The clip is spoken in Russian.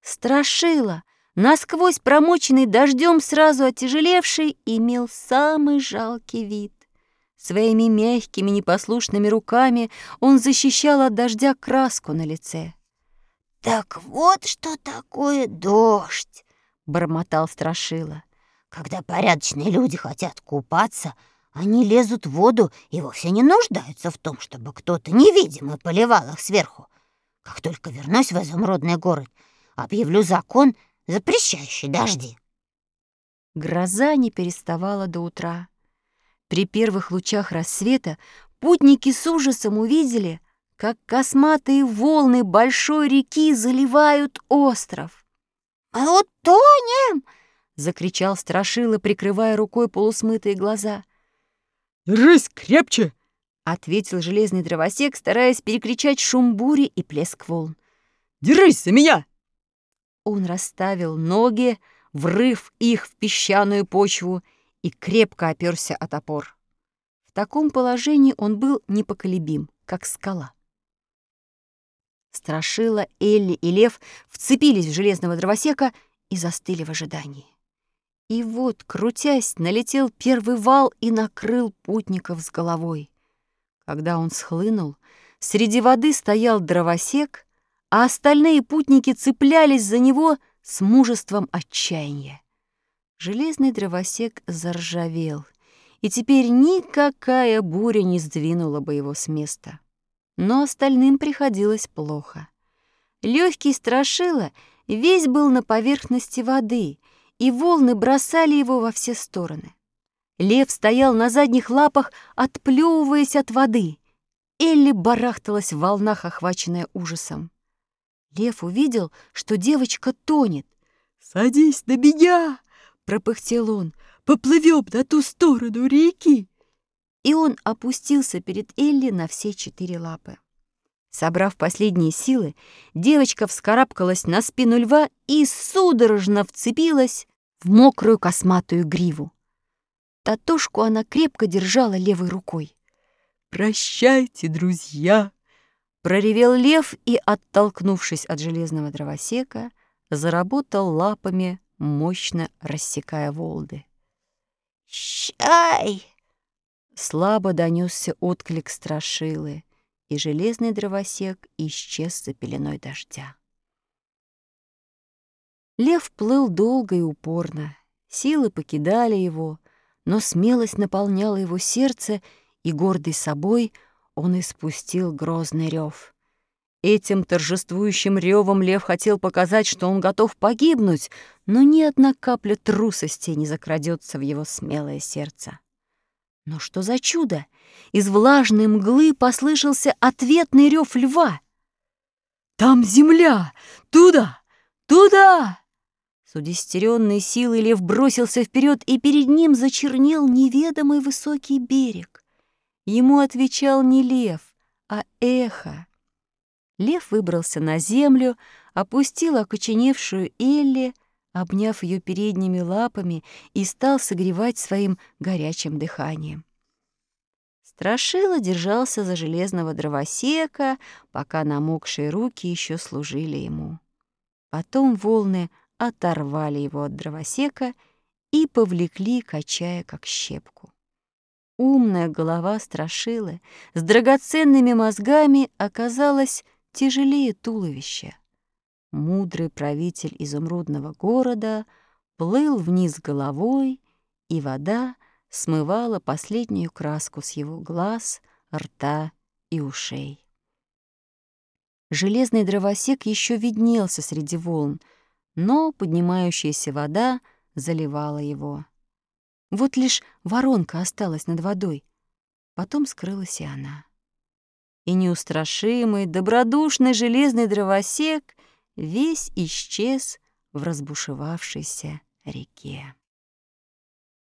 Страшила, насквозь промоченный дождем, сразу отяжелевший, имел самый жалкий вид. Своими мягкими непослушными руками он защищал от дождя краску на лице. «Так вот что такое дождь!» — бормотал Страшила. «Когда порядочные люди хотят купаться, они лезут в воду и вовсе не нуждаются в том, чтобы кто-то невидимый поливал их сверху. Как только вернусь в изумрудный город, объявлю закон, запрещающий дожди». Гроза не переставала до утра. При первых лучах рассвета путники с ужасом увидели, как косматые волны большой реки заливают остров. «Мы утонем!» — закричал Страшила, прикрывая рукой полусмытые глаза. «Держись крепче!» — ответил железный дровосек, стараясь перекричать шум бури и плеск волн. «Держись за меня!» Он расставил ноги, врыв их в песчаную почву, и крепко оперся о топор. В таком положении он был непоколебим, как скала. Страшила, Элли и Лев вцепились в железного дровосека и застыли в ожидании. И вот, крутясь, налетел первый вал и накрыл путников с головой. Когда он схлынул, среди воды стоял дровосек, а остальные путники цеплялись за него с мужеством отчаяния. Железный дровосек заржавел, и теперь никакая буря не сдвинула бы его с места. Но остальным приходилось плохо. Лёгкий Страшила весь был на поверхности воды, и волны бросали его во все стороны. Лев стоял на задних лапах, отплёвываясь от воды. Элли барахталась в волнах, охваченная ужасом. Лев увидел, что девочка тонет. «Садись на меня!» — пропыхтел он. «Поплывем на ту сторону реки!» И он опустился перед Элли на все 4 лапы. Собрав последние силы, девочка вскарабкалась на спину льва и судорожно вцепилась в мокрую косматую гриву. Татошку она крепко держала левой рукой. «Прощайте, друзья!» — проревел лев и, оттолкнувшись от железного дровосека, заработал лапами, мощно рассекая волны. «Щай!» Слабо донесся отклик Страшилы, и железный дровосек исчез за пеленой дождя. Лев плыл долго и упорно. Силы покидали его, но смелость наполняла его сердце, и, гордый собой, он испустил грозный рев. Этим торжествующим ревом лев хотел показать, что он готов погибнуть, но ни одна капля трусости не закрадется в его смелое сердце. Но что за чудо! Из влажной мглы послышался ответный рев льва. «Там земля! Туда! Туда!» С удестеренной силой лев бросился вперед, и перед ним зачернел неведомый высокий берег. Ему отвечал не лев, а эхо. Лев выбрался на землю, опустил окоченевшую Элли, обняв ее передними лапами, и стал согревать своим горячим дыханием. Страшила держался за железного дровосека, пока намокшие руки еще служили ему. Потом волны оторвали его от дровосека и повлекли, качая как щепку. Умная голова Страшилы с драгоценными мозгами оказалась тяжелее туловища. Мудрый правитель изумрудного города плыл вниз головой, и вода смывала последнюю краску с его глаз, рта и ушей. Железный дровосек еще виднелся среди волн, но поднимающаяся вода заливала его. Вот лишь воронка осталась над водой, потом скрылась и она. И неустрашимый, добродушный железный дровосек весь исчез в разбушевавшейся реке.